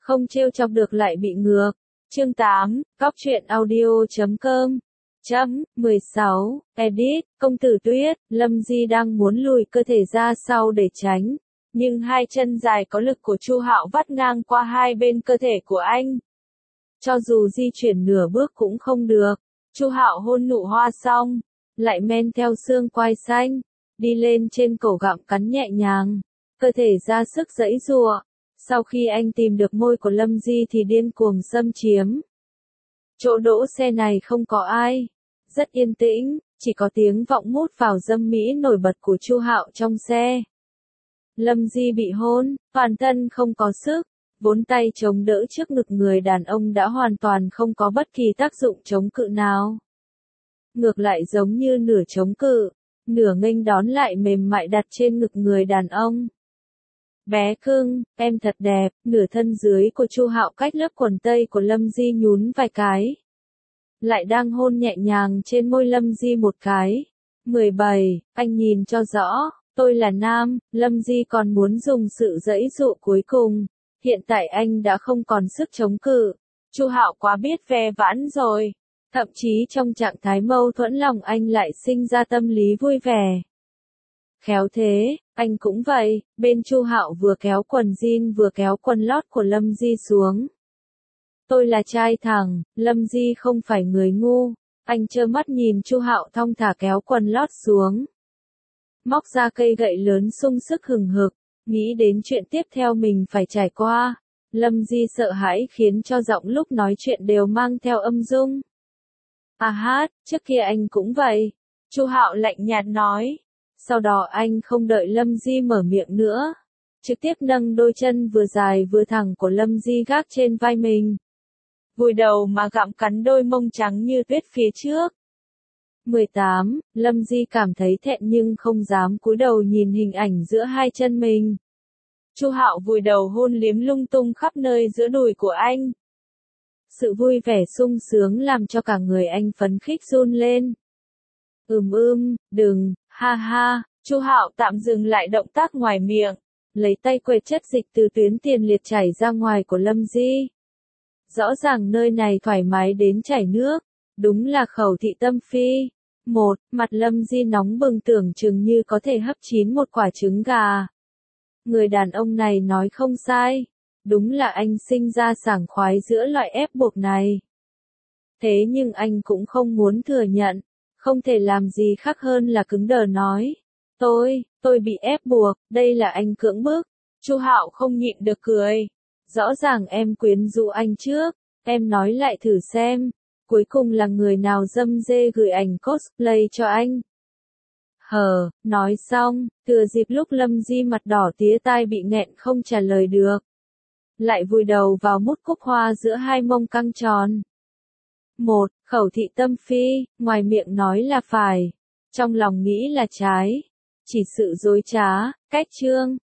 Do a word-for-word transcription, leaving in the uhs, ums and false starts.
không trêu chọc được lại bị ngược. Chương tám, Góc truyện audio chấm com. Chấm, mười sáu, edit, công tử Tuyết, Lâm Di đang muốn lùi cơ thể ra sau để tránh, nhưng hai chân dài có lực của Chu Hạo vắt ngang qua hai bên cơ thể của anh. Cho dù di chuyển nửa bước cũng không được, Chu Hạo hôn nụ hoa xong, lại men theo xương quai xanh, đi lên trên cổ gặm cắn nhẹ nhàng, cơ thể ra sức giãy giụa. Sau khi anh tìm được môi của Lâm Di thì điên cuồng xâm chiếm. Chỗ đỗ xe này không có ai, rất yên tĩnh, chỉ có tiếng vọng mút vào dâm mỹ nổi bật của Chu Hạo trong xe. Lâm Di bị hôn, toàn thân không có sức, vốn tay chống đỡ trước ngực người đàn ông đã hoàn toàn không có bất kỳ tác dụng chống cự nào. Ngược lại giống như nửa chống cự, nửa nghênh đón lại mềm mại đặt trên ngực người đàn ông. Bé cưng, em thật đẹp, nửa thân dưới của Chu Hạo cách lớp quần tây của Lâm Di nhún vài cái. Lại đang hôn nhẹ nhàng trên môi Lâm Di một cái. mười bảy, anh nhìn cho rõ, tôi là nam, Lâm Di còn muốn dùng sự giãy dụ cuối cùng. Hiện tại anh đã không còn sức chống cự. Chu Hạo quá biết ve vãn rồi. Thậm chí trong trạng thái mâu thuẫn lòng anh lại sinh ra tâm lý vui vẻ. Khéo thế, anh cũng vậy, bên Chu Hạo vừa kéo quần jean vừa kéo quần lót của Lâm Di xuống. Tôi là trai thẳng, Lâm Di không phải người ngu, anh trơ mắt nhìn Chu Hạo thong thả kéo quần lót xuống. Móc ra cây gậy lớn sung sức hừng hực, nghĩ đến chuyện tiếp theo mình phải trải qua. Lâm Di sợ hãi khiến cho giọng lúc nói chuyện đều mang theo âm dung. À hát, trước kia anh cũng vậy, Chu Hạo lạnh nhạt nói. Sau đó anh không đợi Lâm Di mở miệng nữa, trực tiếp nâng đôi chân vừa dài vừa thẳng của Lâm Di gác trên vai mình. Vùi đầu mà gặm cắn đôi mông trắng như tuyết phía trước. mười tám, Lâm Di cảm thấy thẹn nhưng không dám cúi đầu nhìn hình ảnh giữa hai chân mình. Chu Hạo vùi đầu hôn liếm lung tung khắp nơi giữa đùi của anh. Sự vui vẻ sung sướng làm cho cả người anh phấn khích run lên. Ừm ưm, đừng, ha ha, Chu Hạo tạm dừng lại động tác ngoài miệng, lấy tay quệt chất dịch từ tuyến tiền liệt chảy ra ngoài của Lâm Di. Rõ ràng nơi này thoải mái đến chảy nước, đúng là khẩu thị tâm phi. Một, mặt Lâm Di nóng bừng tưởng chừng như có thể hấp chín một quả trứng gà. Người đàn ông này nói không sai, đúng là anh sinh ra sảng khoái giữa loại ép buộc này. Thế nhưng anh cũng không muốn thừa nhận, không thể làm gì khác hơn là cứng đờ nói. Tôi, tôi bị ép buộc, đây là anh cưỡng bức. Chu Hạo không nhịn được cười. Rõ ràng em quyến rũ anh trước, em nói lại thử xem, cuối cùng là người nào dâm dê gửi ảnh cosplay cho anh. Hờ, nói xong, thừa dịp lúc Lâm Di mặt đỏ tía tai bị nghẹn không trả lời được. Lại vùi đầu vào mút cúc hoa giữa hai mông căng tròn. Một, khẩu thị tâm phi, ngoài miệng nói là phải, trong lòng nghĩ là trái. Chỉ sự dối trá, cách trương,